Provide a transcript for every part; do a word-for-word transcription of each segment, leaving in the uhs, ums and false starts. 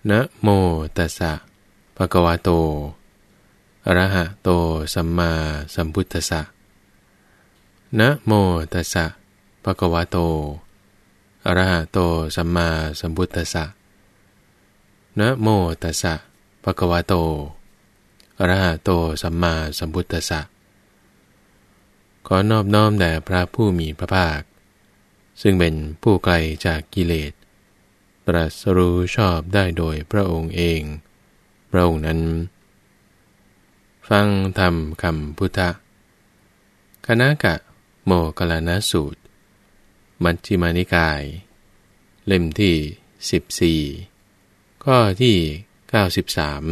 นะโมตัสสะภะคะวะโตอะระหะโตสัมมาสัมพุทธัสสะนะโมตัสสะภะคะวะโตอะระหะโตสัมมาสัมพุทธัสสะนะโมตัสสะภะคะวะโตอะระหะโตสัมมาสัมพุทธัสสะขอนอบน้อมแด่พระผู้มีพระภาคซึ่งเป็นผู้ไกลจากกิเลสตรัสรู้ชอบได้โดยพระองค์เองพระองค์นั้นฟังธรรมคำพุทธะคณกะโมคคัลลานะสูตรมัชฌิมานิกายเล่มที่สิบสี่ข้อที่เก้าสิบสาม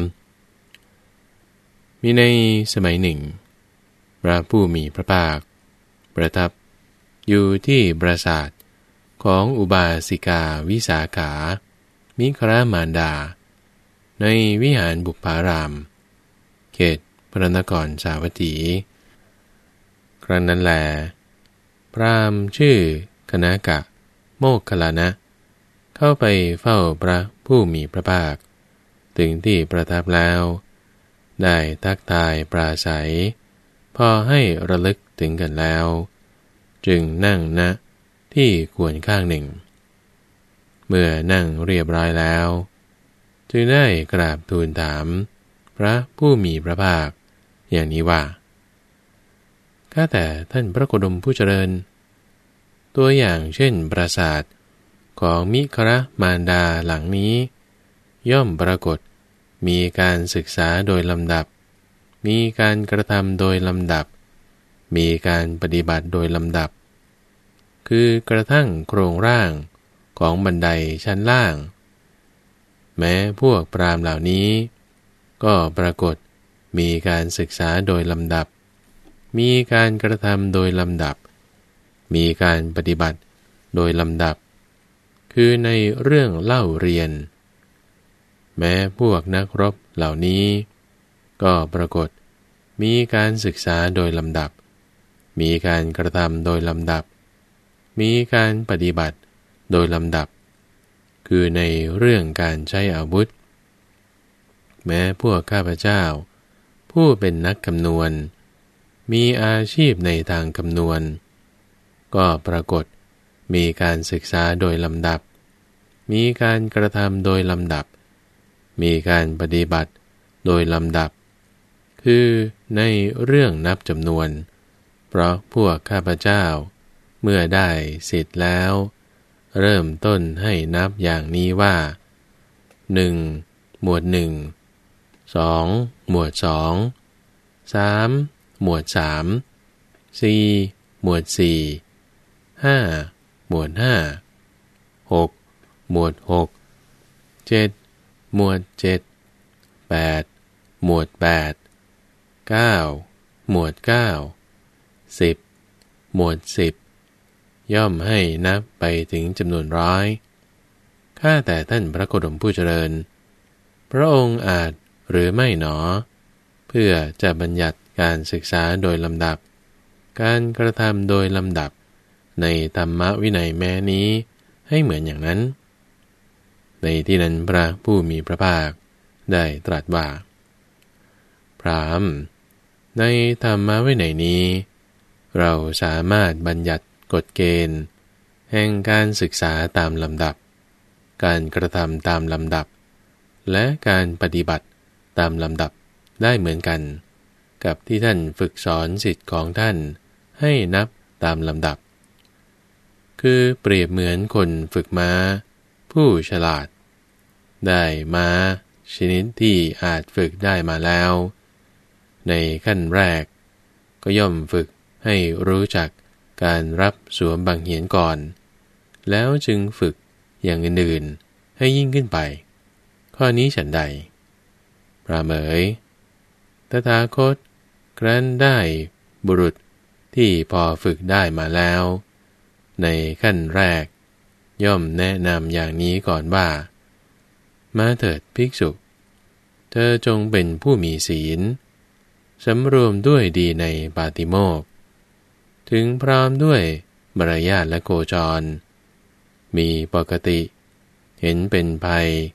มีในสมัยหนึ่งพระผู้มีพระภาคประทับอยู่ที่ปราสาทของอุบาสิกาวิสาขามิครมารดาในวิหารบุปผารามเขตพระนครสาวัตถีครั้งนั้นแลพราหมณ์ชื่อคณกะโมคคัลลานะเข้าไปเฝ้าพระผู้มีพระภาคถึงที่ประทับแล้วได้ทักทายปราศัยพอให้ระลึกถึงกันแล้วจึงนั่งณที่ควรข้างหนึ่งเมื่อนั่งเรียบร้อยแล้วจึงได้กราบทูลถามพระผู้มีพระภาคอย่างนี้ว่าข้าแต่ท่านพระโคดมผู้เจริญตัวอย่างเช่นปราสาทของมิครมารดาหลังนี้ย่อมปรากฏมีการศึกษาโดยลำดับมีการกระทำโดยลำดับมีการปฏิบัติโดยลำดับคือกระทั่งโครงร่างของบันไดชั้นล่างแม้พวกพราหมณ์เหล่านี้ก็ปรากฏมีการศึกษาโดยลำดับมีการกระทำโดยลำดับมีการปฏิบัติโดยลำดับคือในเรื่องเล่าเรียนแม้พวกนักรบเหล่านี้ก็ปรากฏมีการศึกษาโดยลำดับมีการกระทำโดยลำดับมีการปฏิบัติโดยลำดับคือในเรื่องการใช้อาวุธแม้พวกข้าพเจ้าผู้เป็นนักคำนวณมีอาชีพในทางคำนวณก็ปรากฏมีการศึกษาโดยลำดับมีการกระทำโดยลำดับมีการปฏิบัติโดยลำดับคือในเรื่องนับจำนวนเพราะพวกข้าพเจ้าเมื่อได้สิทธิ์แล้วเริ่มต้นให้นับอย่างนี้ว่าหนึ่งหมวดหนึ่งสองหมวดสองสามหมวดสามสี่หมวดสี่ห้าหมวดห้าหกหมวดหกเจ็ดหมวดเจ็ดแปดหมวดแปดเก้าหมวดเก้าสิบหมวดสิบย่อมให้นับไปถึงจำนวนร้อยข้าแต่ท่านพระโคดมผู้เจริญพระองค์อาจหรือไม่หนอเพื่อจะบัญญัติการศึกษาโดยลำดับการกระทำโดยลำดับในธรรมวินัยแม้นี้ให้เหมือนอย่างนั้นในที่นั้นพระผู้มีพระภาคได้ตรัสว่าพราหมณ์ในธรรมวินัยนี้เราสามารถบัญญัติกฎเกณฑ์แห่งการศึกษาตามลำดับการกระทำตามลำดับและการปฏิบัติตามลำดับได้เหมือนกันกับที่ท่านฝึกสอนศิษย์ของท่านให้นับตามลำดับคือเปรียบเหมือนคนฝึกม้าผู้ฉลาดได้ม้าชนิดที่อาจฝึกได้มาแล้วในขั้นแรกก็ย่อมฝึกให้รู้จักการรับสวมบังเหียนก่อนแล้วจึงฝึกอย่างอื่นๆให้ยิ่งขึ้นไปข้อนี้ฉันใดพระเหมยตถาคตครั้นได้บุรุษที่พอฝึกได้มาแล้วในขั้นแรกย่อมแนะนำอย่างนี้ก่อนว่ามาเถิดภิกษุเธอจงเป็นผู้มีศีลสำรวมด้วยดีในปาติโมกข์ถึงพร้อมด้วยมารยาทและโคจรมีปกติเห็นเป็นภัย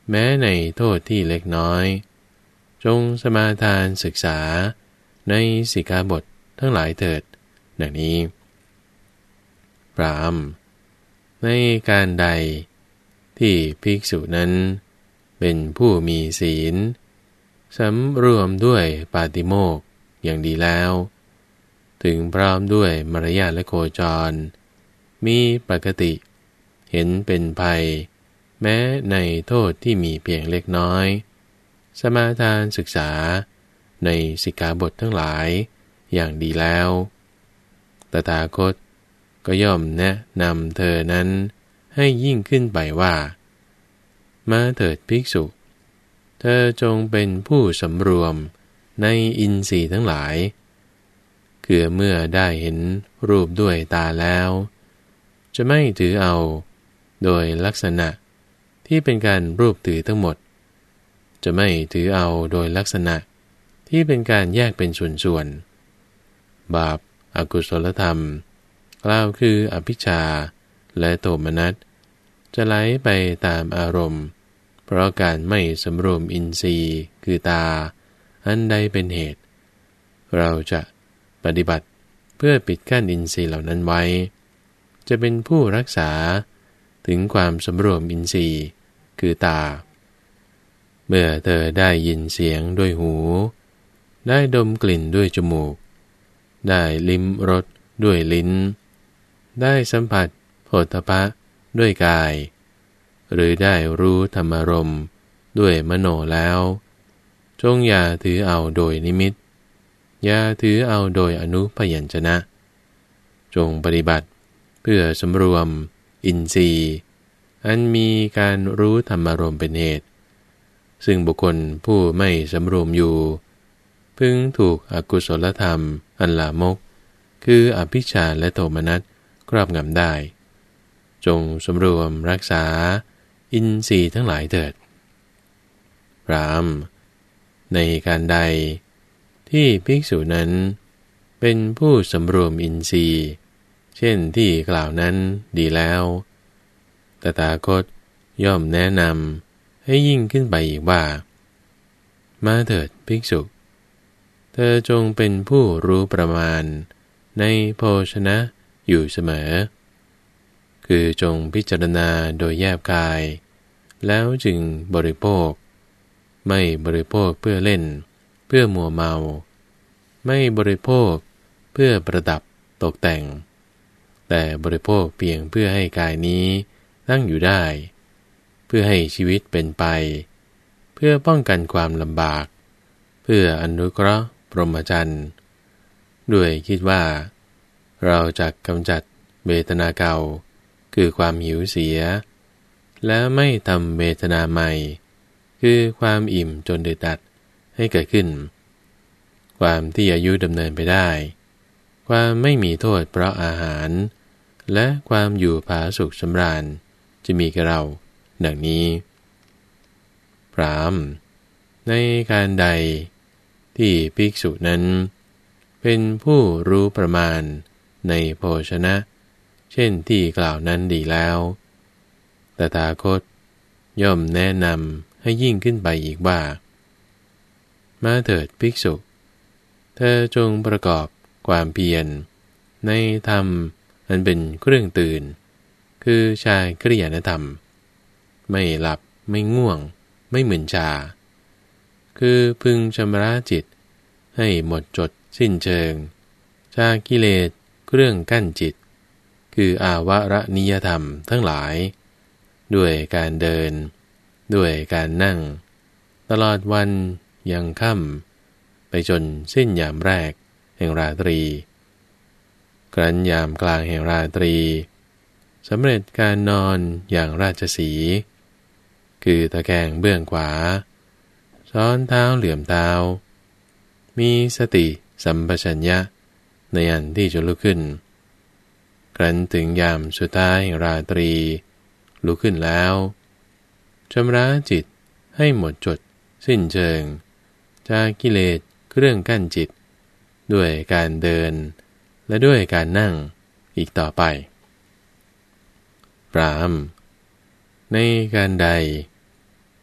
แม้ในโทษที่เล็กน้อยจงสมาทานศึกษาในสิกขาบททั้งหลายเถิดดังนี้พราหมณ์ในการใดที่ภิกษุนั้นเป็นผู้มีศีลสำรวมด้วยปาติโมกข์อย่างดีแล้วถึงพร้อมด้วยมารยาทและโคจรมีปกติเห็นเป็นภัยแม้ในโทษที่มีเพียงเล็กน้อยสมาทานศึกษาในสิกขาบททั้งหลายอย่างดีแล้วตถาคตก็ย่อมแนะนำเธอนั้นให้ยิ่งขึ้นไปว่ามาเถิดภิกษุเธอจงเป็นผู้สำรวมในอินทรีย์ทั้งหลายคือเมื่อได้เห็นรูปด้วยตาแล้วจะไม่ถือเอาโดยลักษณะที่เป็นการรูปถือทั้งหมดจะไม่ถือเอาโดยลักษณะที่เป็นการแยกเป็นส่วนๆบาปอกุศลธรรมกล่าวคืออภิชฌาและโทมนัสจะไหลไปตามอารมณ์เพราะการไม่สำรวมอินทรีย์คือตาอันใดเป็นเหตุเราจะปฏิบัติเพื่อปิดกั้นอินทรีย์เหล่านั้นไว้จะเป็นผู้รักษาถึงความสำรวมอินทรีย์คือตาเมื่อเธอได้ยินเสียงด้วยหูได้ดมกลิ่นด้วยจมูกได้ลิ้มรสด้วยลิ้นได้สัมผัสโผฏฐัพพะด้วยกายหรือได้รู้ธรรมารมณ์ด้วยมโนแล้วจงอย่าถือเอาโดยนิมิตอย่าถือเอาโดยอนุพยัญชนะจงปฏิบัติเพื่อสำรวมอินทรีย์อันมีการรู้ธรรมารมณ์เป็นเหตุซึ่งบุคคลผู้ไม่สำรวมอยู่พึงถูกอกุศลธรรมอันลามกคืออภิชฌาและโทมนัสครอบงำได้จงสำรวมรักษาอินทรีย์ทั้งหลายเถิดพราหมณ์ในการใดที่ภิกษุนั้นเป็นผู้สำรวมอินทรีย์เช่นที่กล่าวนั้นดีแล้วตถาคตย่อมแนะนำให้ยิ่งขึ้นไปอีกว่ามาเถิดภิกษุเธอจงเป็นผู้รู้ประมาณในโภชนะอยู่เสมอคือจงพิจารณาโดยแยบกายแล้วจึงบริโภคไม่บริโภคเพื่อเล่นเพื่อมัวเมาไม่บริโภคเพื่อประดับตกแต่งแต่บริโภคเพียงเพื่อให้กายนี้ตั้งอยู่ได้เพื่อให้ชีวิตเป็นไปเพื่อป้องกันความลำบากเพื่ออนุเคราะห์พรหมจรรย์ด้วยคิดว่าเราจะกำจัดเวทนาเก่าคือความหิวเสียและไม่ทำเวทนาใหม่คือความอิ่มจนเดือดดัดให้เกิดขึ้นความที่อายุดำเนินไปได้ความไม่มีโทษเพราะอาหารและความอยู่ผาสุกสำราญจะมีกับเราดังนี้พราหมณ์ในการใดที่ภิกษุนั้นเป็นผู้รู้ประมาณในโภชนะเช่นที่กล่าวนั้นดีแล้วตถาคตย่อมแนะนำให้ยิ่งขึ้นไปอีกว่ามาเถิดภิกษุเธอจงประกอบความเพียรในธรรมอันเป็นเครื่องตื่นคือฌานคริยานธรรมไม่หลับไม่ง่วงไม่มึนชาคือพึงชำระจิตให้หมดจดสิ้นเชิงจากกิเลสเครื่องกั้นจิตคืออาวรณิยธรรมทั้งหลายด้วยการเดินด้วยการนั่งตลอดวันยังค่ำไปจนสิ้นยามแรกแห่งราตรีครั้นยามกลางแห่งราตรีสำเร็จการนอนอย่างราชสีห์คือตะแคงเบื้องขวาซ้อนเท้าเหลื่อมเท้ามีสติสัมปชัญญะในอันที่จะลุกขึ้นครั้นถึงยามสุดท้ายแห่งราตรีลุกขึ้นแล้วชำระจิตให้หมดจดสิ้นเชิงจากกิเลสเครื่องกั้นจิตด้วยการเดินและด้วยการนั่งอีกต่อไปพราหมณ์ในการใด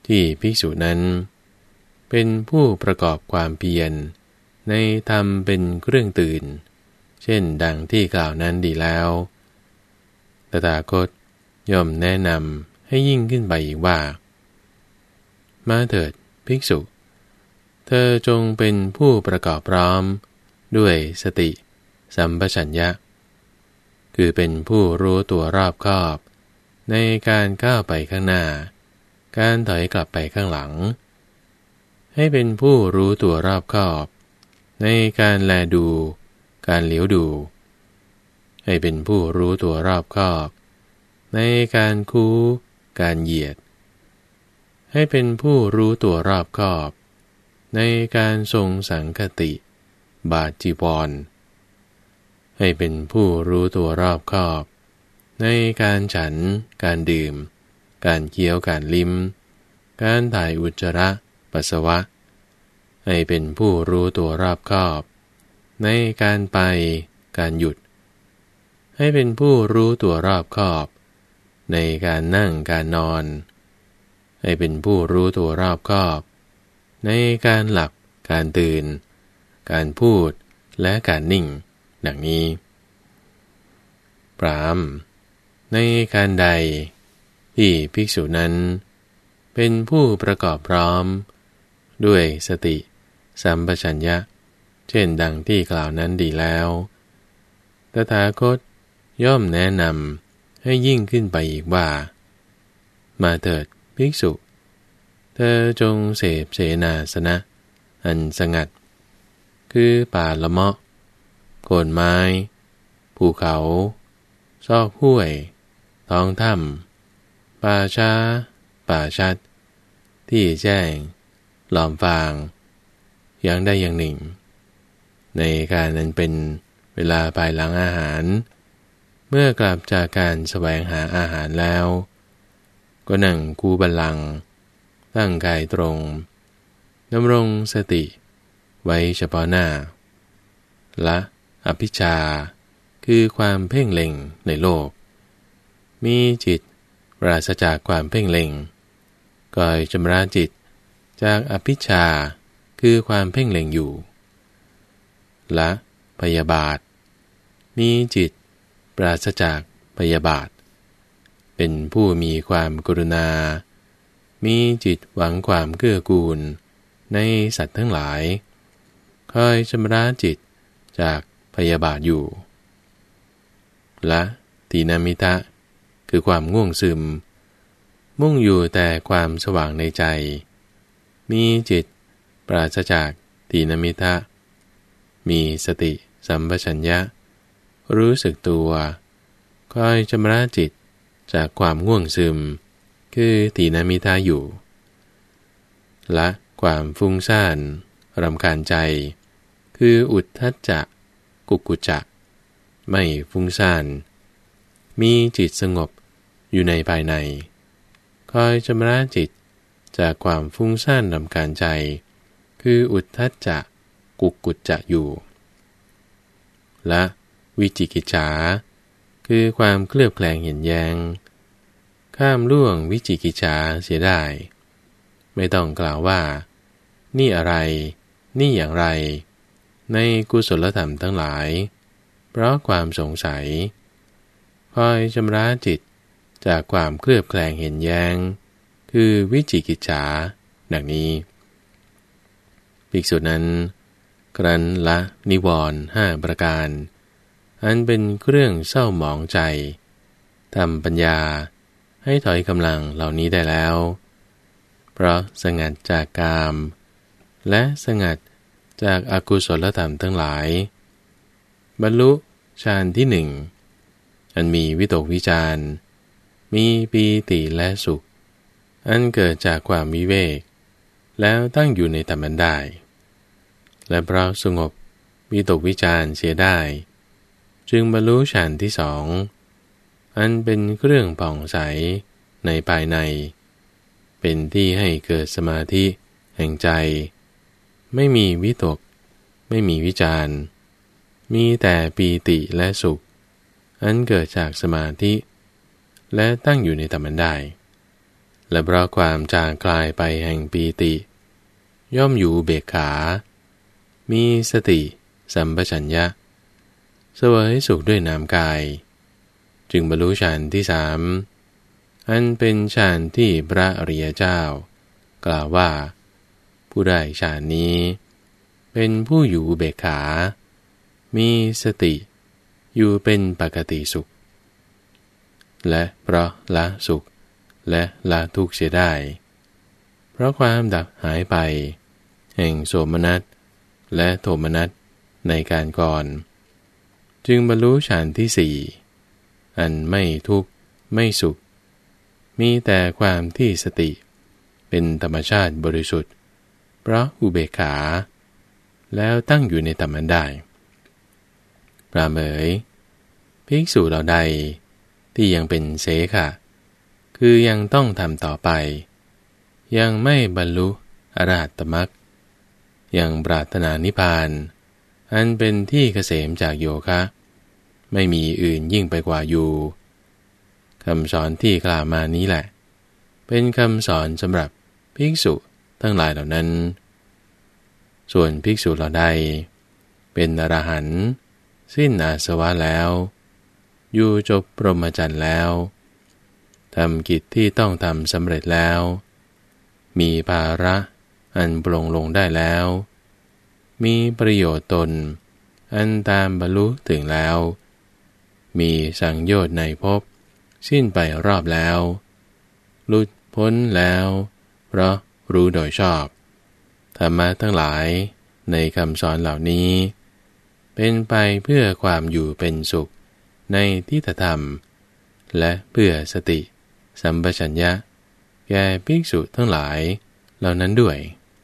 ที่ภิกษุนั้นเป็นผู้ประกอบความเพียรในธรรมเป็นเครื่องตื่นเช่นดังที่กล่าวนั้นดีแล้วตถาคตย่อมแนะนำให้ยิ่งขึ้นไปอีกว่ามาเถิดภิกษุเธอจงเป็นผู้ประกอบพร้อมด้วยสติสัมปชัญญะคือเป็นผู้รู้ตัวรอบคอบในการก้าวไปข้างหน้าการถอยกลับไปข้างหลังให้เป็นผู้รู้ตัวรอบคอบในการแลดูการเหลียวดูให้เป็นผู้รู้ตัวรอบคอบในการคู้การเหยียดให้เป็นผู้รู้ตัวรอบคอบในการทรงสังคติบาทจีวรให้เป็นผู้รู้ตัวรอบคอบในการฉันการดื่มการเคี้ยวการลิ้มการถ่ายอุจจาระปัสสาวะให้เป็นผู้รู้ตัวรอบคอบในการไปการหยุดให้เป็นผู้รู้ตัวรอบคอบในการนั่งการนอนให้เป็นผู้รู้ตัวรอบคอบในการหลับการตื่นการพูดและการนิ่งดังนี้ปรามในการใดที่ภิกษุนั้นเป็นผู้ประกอบพร้อมด้วยสติสัมปชัญญะเช่นดังที่กล่าวนั้นดีแล้วตถาคตย่อมแนะนำให้ยิ่งขึ้นไปอีกว่ามาเถิดภิกษุเธอจงเสพเสนาสนะอันสงัดคือป่าละเมาะโคนไม้ภูเขาซอกห้วยท้องถ้ำป่าช้าป่าชัดที่แจ้งหลอมฟางอย่างใดอย่างหนึ่งในการนั้นเป็นเวลาภายหลังอาหารเมื่อกลับจากการแสวงหาอาหารแล้วก็นั่งคูบัลลังก์ตั้งกายตรงดำรงสติไว้เฉพาะหน้าละอภิชฌาคือความเพ่งเล็งในโลกมีจิตปราศจากความเพ่งเล็งก่อยชำระจิตจากอภิชฌาคือความเพ่งเล็งอยู่ละพยาบาทมีจิตปราศจากพยาบาทเป็นผู้มีความกรุณามีจิตหวังความเกื้อกูลในสัตว์ทั้งหลายคอยชำระจิตจากพยาบาทอยู่ละตีนามิทะคือความง่วงซึมมุ่งอยู่แต่ความสว่างในใจมีจิตปราศจากตีนามิทะมีสติสัมปชัญญะรู้สึกตัวคอยชำระจิตจากความง่วงซึมคือตีนามิทะอยู่ละความฟุ้งซ่านรำคาญใจคืออุทธัจจะกุกุจจะไม่ฟุ้งซ่านมีจิตสงบอยู่ในภายในคอยชำระจิตจากความฟุ้งซ่านรำคาญใจคืออุทธัจจะกุกุจจะอยู่และวิจิกิจฉาคือความเคลือบแคลงเห็นแย้งข้ามล่วงวิจิกิจฉาเสียได้ไม่ต้องกล่าวว่านี่อะไรนี่อย่างไรในกุศลธรรมทั้งหลายเพราะความสงสัยคอยชำระจิตจากความเคลือบแคลงเห็นแย้งคือวิจิกิจฉาดังนี้ภิกษุนั้นครั้นละนิวรณ์ห้าประการอันเป็นเครื่องเศร้าหมองใจทำปัญญาให้ถอยกำลังเหล่านี้ได้แล้วเพราะสงัดจากกามและสงัดจากอากุศลธรรมทั้งหลายบรรลุฌานที่หนึ่งอันมีวิตกวิจารมีปีติและสุขอันเกิดจากความวิเวกแล้วตั้งอยู่ในธรรมได้ และเพราะสงบวิตกวิจารเสียได้จึงบรรลุฌานที่สองอันเป็นเครื่องผ่องใสในภายในเป็นที่ให้เกิดสมาธิแห่งใจไม่มีวิตกไม่มีวิจารมีแต่ปีติและสุขอันเกิดจากสมาธิและตั้งอยู่ในธรรมได้และเพราะความจางคลายไปแห่งปีติย่อมอยู่เบกขามีสติสัมปชัญญะเสวยสุขด้วยนามกายจึงบรรลุฌานที่สามอันเป็นฌานที่พระอริยเจ้ากล่าวว่าผู้ได้ฌานนี้เป็นผู้อยู่เบกขามีสติอยู่เป็นปกติสุขและเพราะละสุขและละทุกข์เสียได้เพราะความดับหายไปแห่งโสมนัสและโทมนัสในการก่อนจึงบรรลุฌานที่สี่อันไม่ทุกข์ไม่สุขมีแต่ความที่สติเป็นธรรมชาติบริสุทธิ์เพราะอุเบกขาแล้วตั้งอยู่ในธรรมได้พระเมยภิกษุเหล่าใดที่ยังเป็นเสขะคือยังต้องทำต่อไปยังไม่บรรลุอรหัตตมรรคยังปรารถนานิพพานอันเป็นที่เกษมจากโยคะไม่มีอื่นยิ่งไปกว่าอยู่คำสอนที่กล่าวมานี้แหละเป็นคำสอนสำหรับภิกษุทั้งหลายเหล่านั้นส่วนภิกษุเหล่าใดเป็นอรหันต์สิ้นอาสวะแล้วอยู่จบพรหมจรรย์แล้วทำกิจที่ต้องทำสำเร็จแล้วมีภาระอันปลงลงได้แล้วมีประโยชน์ตนอันตามบรรลุถึงแล้วมีสังโยชน์ในภพสิ้นไปรอบแล้วหลุดพ้นแล้วเพราะรู้โดยชอบธรรมะทั้งหลายในคำสอนเหล่านี้เป็นไปเพื่อความอยู่เป็นสุขในทิฏฐธรรมและเพื่อสติสัมปชัญญะแก่ภิกษุทั้งหลายเหล่านั้นด้วย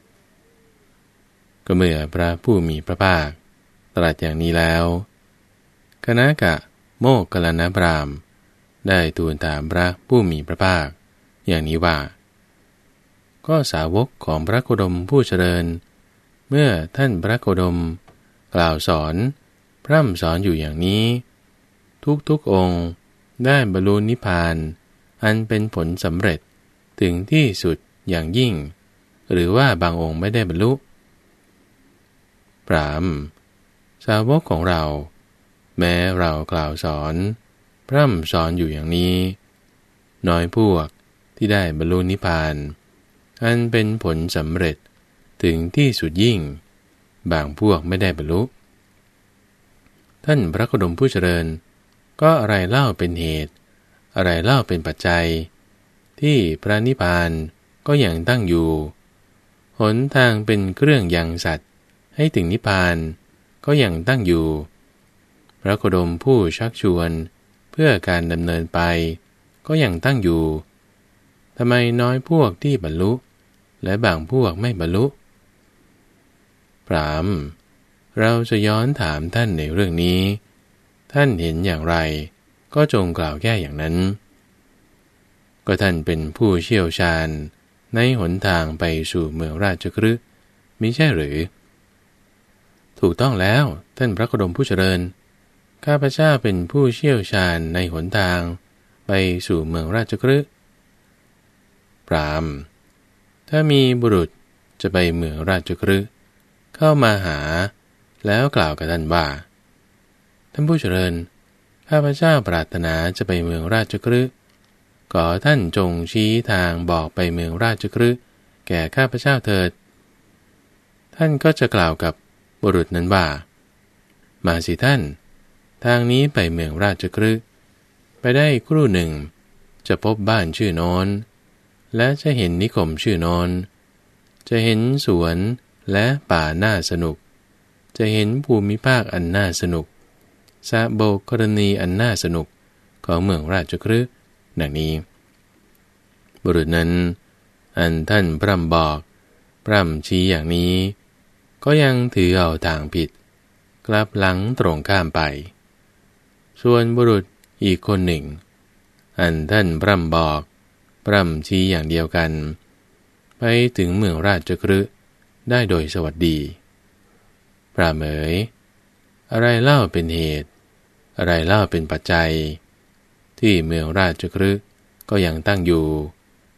ก็เมื่อพระผู้มีพระภาคตรัสอย่างนี้แล้วคณกะโมคคัลลานพราหมณ์ได้ทูลถามพระผู้มีพระภาคอย่างนี้ว่าก็สาวกของพระโคดมผู้เจริญเมื่อท่านพระโคดมกล่าวสอนพร่ำสอนอยู่อย่างนี้ทุกๆองค์ได้บรรลุนิพพานอันเป็นผลสำเร็จถึงที่สุดอย่างยิ่งหรือว่าบางองค์ไม่ได้บรรลุพราหมณ์สาวกของเราแม้เรากล่าวสอนพร่ำสอนอยู่อย่างนี้น้อยพวกที่ได้บรรลุนิพพานอันเป็นผลสำเร็จถึงที่สุดยิ่งบางพวกไม่ได้บรรลุท่านพระโคดมผู้เจริญก็อะไรเล่าเป็นเหตุอะไรเล่าเป็นปัจจัยที่พระนิพพานก็ยังตั้งอยู่หนทางเป็นเครื่องยังสัตว์ให้ถึงนิพพานก็ยังตั้งอยู่พระโคดมผู้ชักชวนเพื่อการดำเนินไปก็ยังตั้งอยู่ทำไมน้อยพวกที่บรรลุและบางพวกไม่บรรลุพราหมณ์เราจะย้อนถามท่านในเรื่องนี้ท่านเห็นอย่างไรก็จงกล่าวแก้อย่างนั้นก็ท่านเป็นผู้เชี่ยวชาญในหนทางไปสู่เมืองราชคฤห์มิใช่หรือถูกต้องแล้วท่านพระโคดมผู้เจริญข้าพเจ้าเป็นผู้เชี่ยวชาญในหนทางไปสู่เมืองราชคฤห์พราหมณ์ถ้ามีบุรุษจะไปเมืองราชคฤห์เข้ามาหาแล้วกล่าวกับท่านว่าท่านผู้เจริญข้าพเจ้าปรารถนาจะไปเมืองราชคฤห์ขอท่านจงชี้ทางบอกไปเมืองราชคฤห์แก่ข้าพเจ้าเถิดท่านก็จะกล่าวกับบุรุษนั้นว่ามาสิท่านทางนี้ไปเมืองราชคฤห์ไปได้ครู่หนึ่งจะพบบ้านชื่อโน้นและจะเห็นนิคมชื่อโน้นจะเห็นสวนและป่าน่าสนุกจะเห็นภูมิภาคอันน่าสนุกสะโบกกรณีอันน่าสนุกของเมืองราชคฤห์ดังนี้บุรุษนั้นอันท่านพร่ำบอกพร่ำชี้อย่างนี้ก็ยังถือเอาทางผิดกลับหลังตรงข้ามไปส่วนบุรุษอีกคนหนึ่งอันท่านพร่ำบอกพร่ำชี้อย่างเดียวกันไปถึงเมืองราชคฤห์ได้โดยสวัสดีพระเมยอะไรเล่าเป็นเหตุอะไรเล่าเป็นปัจจัยที่เมืองราชคฤห์ก็ยังตั้งอยู่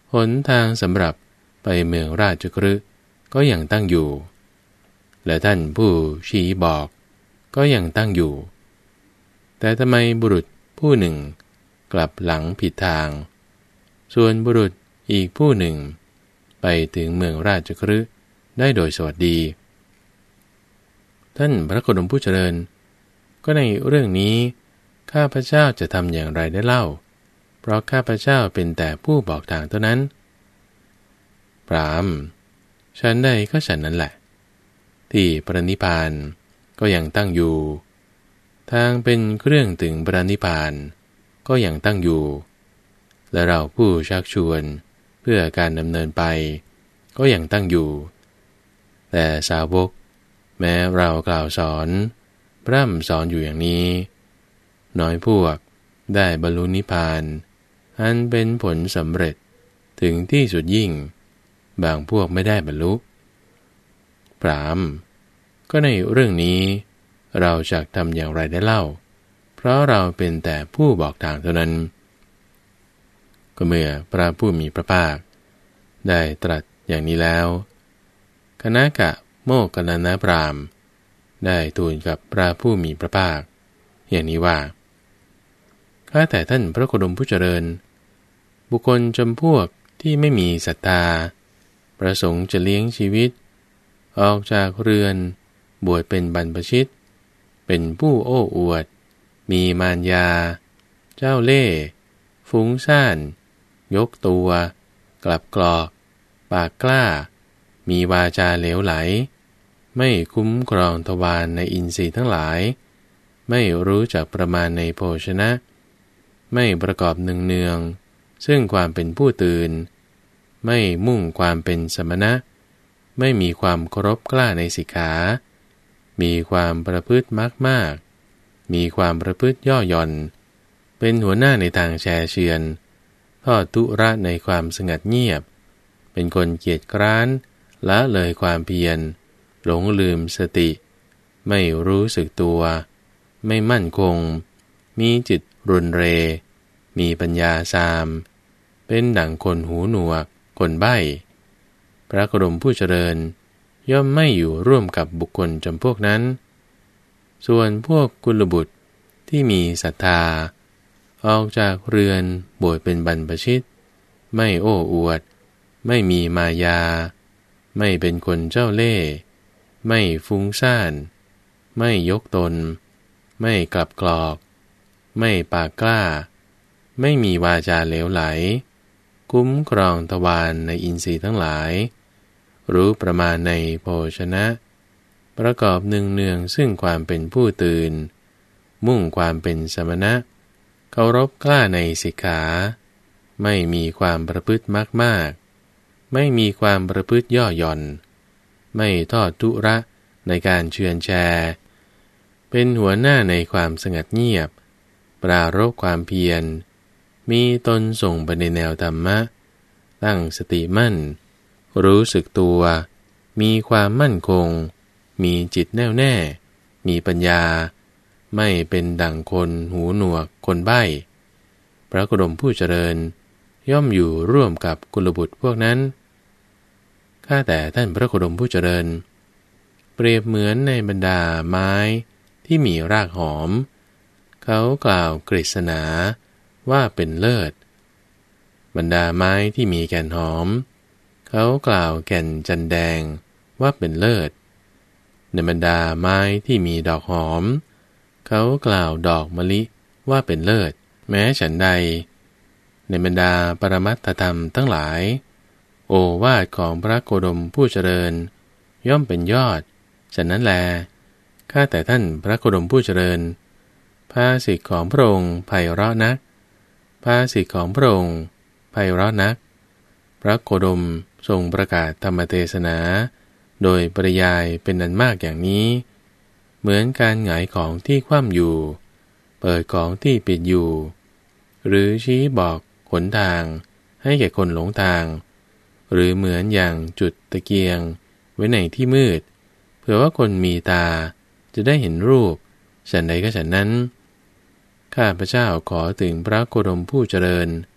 หนทางสำหรับไปเมืองราชคฤห์ก็ยังตั้งอยู่และท่านผู้ชี้บอกก็ยังตั้งอยู่แต่ทำไมบุรุษผู้หนึ่งกลับหลังผิดทางส่วนบุรุษอีกผู้หนึ่งไปถึงเมืองราชคฤห์ได้โดยสวัสดีท่านพระโคดมผู้เจริญก็ในเรื่องนี้ข้าพเจ้าจะทำอย่างไรได้เล่าเพราะข้าพเจ้าเป็นแต่ผู้บอกทางเท่านั้นพราหมณ์ฉันใดก็ฉันนั้นแหละที่พระนิพพานก็ยังตั้งอยู่ทางเป็นเครื่องถึงพระนิพพานก็ยังตั้งอยู่และเราผู้ชักชวนเพื่อการดำเนินไปก็ยังตั้งอยู่แต่สาวกแม้เรากล่าวสอนพร่ำสอนอยู่อย่างนี้น้อยพวกได้บรรลุนิพพานอันเป็นผลสำเร็จถึงที่สุดยิ่งบางพวกไม่ได้บรรลุพราหมณ์ก็ในเรื่องนี้เราจะทำอย่างไรได้เล่าเพราะเราเป็นแต่ผู้บอกทางเท่านั้นก็เมื่อพระผู้มีพระภาคได้ตรัสอย่างนี้แล้วคณกะโมคคัลลานะพราหมณ์ได้ทูลกับพระผู้มีพระภาคอย่างนี้ว่าข้าแต่ท่านพระโคดมผู้เจริญบุคคลจำพวกที่ไม่มีศรัทธาประสงค์จะเลี้ยงชีวิตออกจากเรือนบวชเป็นบรรพชิตเป็นผู้โอ้อวดมีมารยาเจ้าเล่ห์ฟุ้งซ่านยกตัวกลับกรอกปากกล้ามีวาจาเหลวไหลไม่คุ้มครองทวารในอินทรีย์ทั้งหลายไม่รู้จักประมาณในโภชนะไม่ประกอบเนืองๆซึ่งความเป็นผู้ตื่นไม่มุ่งความเป็นสมณะไม่มีความเคารพกล้าในสิกขามีความประพฤติมากมากมีความประพฤติย่อหย่อนเป็นหัวหน้าในทางแชร์เชือนทอดทุระในความสงัดเงียบเป็นคนเกียจคร้านละเลยความเพียรหลงลืมสติไม่รู้สึกตัวไม่มั่นคงมีจิตรุนเรมีปัญญาซามเป็นดั่งคนหูหนวกคนใบ้พระโคดมผู้เจริญย่อมไม่อยู่ร่วมกับบุคคลจำพวกนั้นส่วนพวกกุลบุตรที่มีศรัทธาออกจากเรือนบวชเป็นบรรพชิตไม่โอ้อวดไม่มีมายาไม่เป็นคนเจ้าเล่ห์ไม่ฟุ้งซ่านไม่ยกตนไม่กลับกรอกไม่ปากกล้าไม่มีวาจาเหลวไหลคุ้มครองทวารในอินทรีย์ทั้งหลายรู้ประมาณในโภชนะประกอบเนืองๆซึ่งความเป็นผู้ตื่นมุ่งความเป็นสมณะเคารพกล้าในสิกขาไม่มีความประพฤติมากมากไม่มีความประพฤติย่อหย่อนไม่ทอดทุระในการเชือนแชร์เป็นหัวหน้าในความสงัดเงียบปรารภความเพียรมีตนส่งไปในแนวธรรมะตั้งสติมั่นรู้สึกตัวมีความมั่นคงมีจิตแน่วแน่มีปัญญาไม่เป็นดั่งคนหูหนวกคนใบ้พระโคดมผู้เจริญย่อมอยู่ร่วมกับกุลบุตรพวกนั้นข้าแต่ท่านพระโคดมผู้เจริญเปรียบเหมือนในบรรดาไม้ที่มีรากหอมเขากล่าวกฤษณาว่าเป็นเลิศบรรดาไม้ที่มีแก่นหอมเขากล่าวแก่นจันแดงว่าเป็นเลิศในบรรดาไม้ที่มีดอกหอมเขากล่าวดอกมะลิว่าเป็นเลิศแม้ฉันใดในบรรดาปรมัตถธรรมทั้งหลายโอวาทของพระโคดมผู้เจริญย่อมเป็นยอดฉะนั้นแลข้าแต่ท่านพระโคดมผู้เจริญภาษิตของพระองค์ไพเราะนักภาษิตของพระองค์ไพเราะนักพระโคดมทรงประกาศธรรมเทศนาโดยปริยายเป็นอันมากอย่างนี้เหมือนการหงายของที่คว่ำอยู่เปิดของที่ปิดอยู่หรือชี้บอกหนทางให้แก่คนหลงทางหรือเหมือนอย่างจุดตะเกียงไว้ในที่มืดเผื่อว่าคนมีตาจะได้เห็นรูปฉันใดก็ฉันนั้นข้าพเจ้าขอถึงพระโคดมผู้เจริญ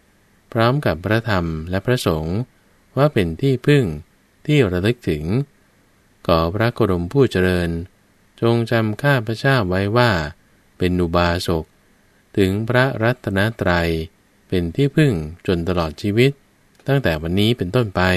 พร้อมกับพระธรรมและพระสงฆ์ว่าเป็นที่พึ่งที่ระลึกถึงขอพระโคดมผู้เจริญจงจำข้าพเจ้าไว้ว่าเป็นอุบาสกถึงพระรัตนตรัยเป็นที่พึ่งจนตลอดชีวิตตั้งแต่วันนี้เป็นต้นไป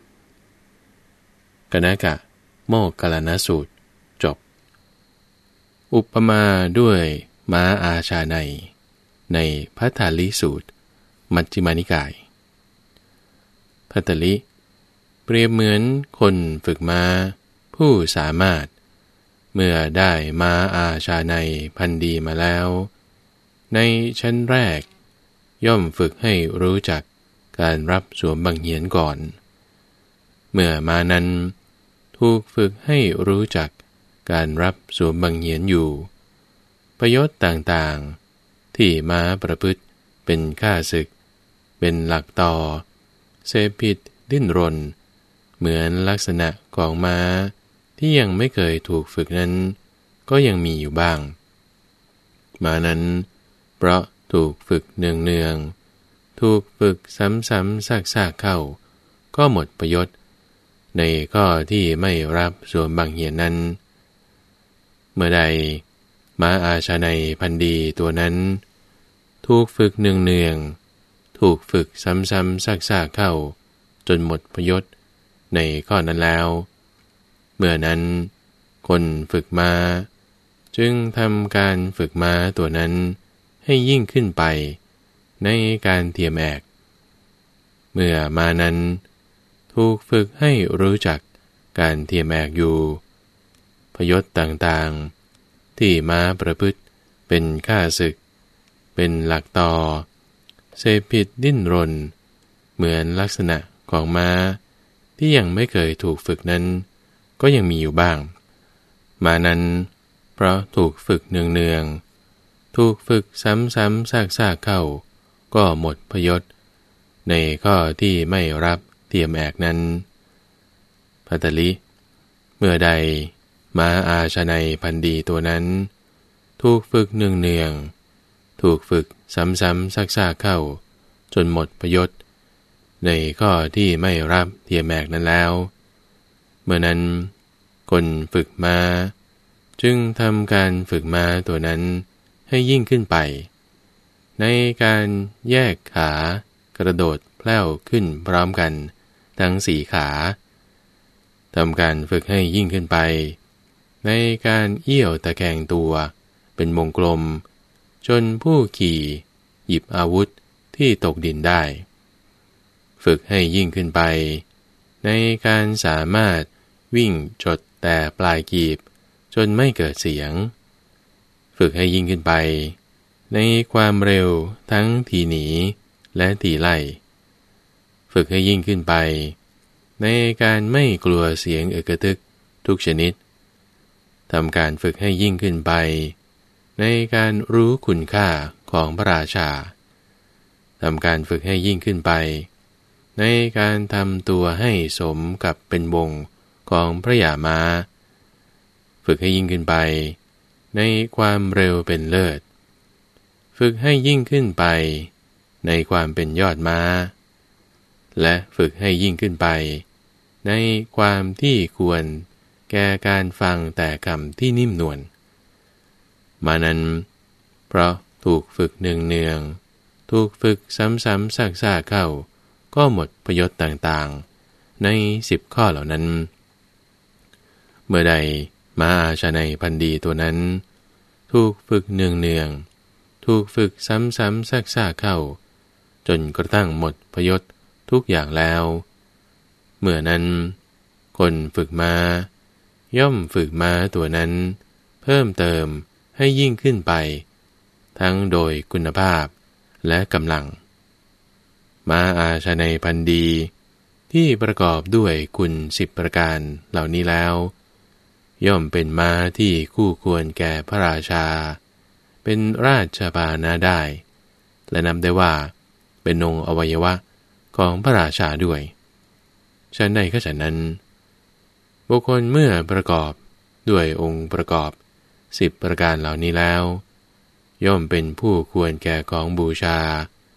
กนกะโมคคัลลานสูตรจบอุปมาด้วยม้าอาชาไนยในภัททาลิสูตรมัชฌิมานิกายภัททลิเปรียบเหมือนคนฝึกม้าผู้สามารถเมื่อได้ม้าอาชาไนยพันธุ์ดีมาแล้วในชั้นแรกย่อมฝึกให้รู้จักการรับสวมบังเหียนก่อนเมื่อม้านั้นถูกฝึกให้รู้จักการรับสวมบังเหียนอยู่ประโยชน์ต่างๆที่ม้าประพฤติเป็นข้าศึกเป็นหลักต่อเสพผิดดิ้นรนเหมือนลักษณะของม้าที่ยังไม่เคยถูกฝึกนั้นก็ยังมีอยู่บ้างม้านั้นเพราะถูกฝึกเนืองๆถูกฝึกซ้ำๆซากๆเข้าก็หมดประโยชน์ในข้อที่ไม่รับสวมบังเหียนนั้นเมื่อใดม้าอาชาไนยพันธุ์ดีตัวนั้นถูกฝึกเนืองๆถูกฝึกซ้ำๆซากๆเข้าจนหมดประโยชน์ในข้อนั้นแล้วเมื่อนั้นคนฝึกม้าจึงทำการฝึกม้าตัวนั้นให้ยิ่งขึ้นไปในการเทียมแอกเมื่อม้านั้นถูกฝึกให้รู้จักการเทียมแอกอยู่พยศต่างๆที่ม้าประพฤติเป็นข้าศึกเป็นหลักต่อเสพผิดดิ้นรนเหมือนลักษณะของม้าที่ยังไม่เคยถูกฝึกนั้นก็ยังมีอยู่บ้างม้านั้นเพราะถูกฝึกเนืองๆถูกฝึกซ้ำๆซากๆเข้าก็หมดพยศในข้อที่ไม่รับเทียมแอกนั้นภัททลิเมื่อใดม้าอาชาไนยพันธุ์ดีตัวนั้นถูกฝึกเนืองๆถูกฝึกซ้ำๆซากๆเข้าจนหมดพยศในข้อที่ไม่รับเทียมแอกนั้นแล้วเมื่อนั้นคนฝึกม้าจึงทำการฝึกม้าตัวนั้นให้ยิ่งขึ้นไปในการแยกขากระโดดแพล่วขึ้นพร้อมกันทั้งสี่ขาทำการฝึกให้ยิ่งขึ้นไปในการเอี้ยวตะแคงตัวเป็นวงกลมจนผู้ขี่หยิบอาวุธที่ตกดินได้ฝึกให้ยิ่งขึ้นไปในการสามารถวิ่งจดแต่ปลายกีบจนไม่เกิดเสียงฝึกให้ยิ่งขึ้นไปในความเร็วทั้งทีหนีและทีไล่ฝึกให้ยิ่งขึ้นไปในการไม่กลัวเสียงอึกกระทึกทุกชนิดทำการฝึกให้ยิ่งขึ้นไปในการรู้คุณค่าของพระราชาทำการฝึกให้ยิ่งขึ้นไปในการทำตัวให้สมกับเป็นวงของพระยาม้าฝึกให้ยิ่งขึ้นไปในความเร็วเป็นเลิศฝึกให้ยิ่งขึ้นไปในความเป็นยอดม้าและฝึกให้ยิ่งขึ้นไปในความที่ควรแก่การฟังแต่คำที่นิ่มนวลมานั้นเพราะถูกฝึกเนืองๆถูกฝึกซ้ำๆซากๆเข้าก็หมดประโยชน์ต่างๆในสิบข้อเหล่านั้นเมื่อใดม้าอาชาไนยพันธุ์ดีตัวนั้นถูกฝึกเนืองๆถูกฝึกซ้ำๆซากๆเข้าจนกระทั่งหมดประโยชน์ทุกอย่างแล้วเมื่อนั้นคนฝึกม้าย่อมฝึกม้าตัวนั้นเพิ่มเติมให้ยิ่งขึ้นไปทั้งโดยคุณภาพและกำลังม้าอาชาไนยพันธุ์ดีที่ประกอบด้วยคุณสิบประการเหล่านี้แล้วย่อมเป็นม้าที่คู่ควรแก่พระราชาเป็นราชพาหนะได้และนับได้ว่าเป็นองค์อวัยวะของพระราชาด้วยฉันใดก็ฉันนั้นบุคคลเมื่อประกอบด้วยองค์ประกอบสิบประการเหล่านี้แล้วย่อมเป็นผู้ควรแก่ของบูชาค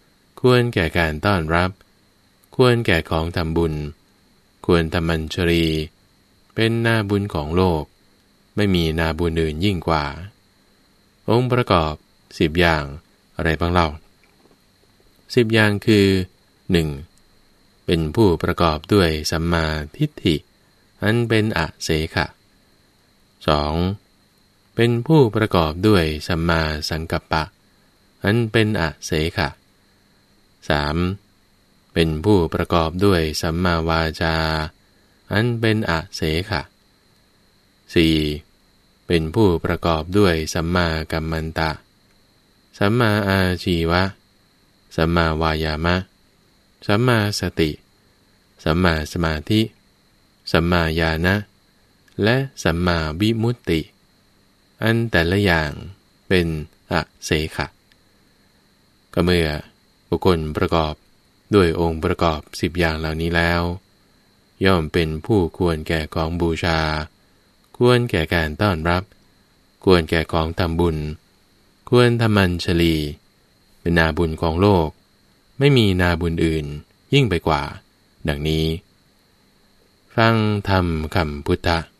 ควรแก่การต้อนรับควรแก่ของทำบุญควรทำมัญชรีเป็นนาบุญของโลกไม่มีนาบุญอื่นยิ่งกว่าองค์ประกอบสิบอย่างอะไรบ้างเล่าสิบอย่างคือหนึ่งเป็นผู้ประกอบด้วยสัมมาทิฏฐิอันเป็นอเสขะ สอง เป็นผู้ประกอบด้วยสัมมาสังกัปปะอันเป็นอเสขะ สาม เป็นผู้ประกอบด้วยสัมมาวาจาอันเป็นอเสขะ สี่ เป็นผู้ประกอบด้วยสัมมากัมมันตะสัมมาอาชีวะสัมมาวายามะสัมมาสติสัมมาสมาธิสัมมาญาณะและสัมมาวิมุตติอันแต่ละอย่างเป็นอเสขะก็เมื่อบุคคลประกอบด้วยองค์ประกอบสิบอย่างเหล่านี้แล้วย่อมเป็นผู้ควรแก่ของบูชาควรแก่การต้อนรับควรแก่ของทำบุญควรทำมัญชลีเป็นนาบุญของโลกไม่มีนาบุญอื่นยิ่งไปกว่าดังนี้ฟังธรรมคำพุทธ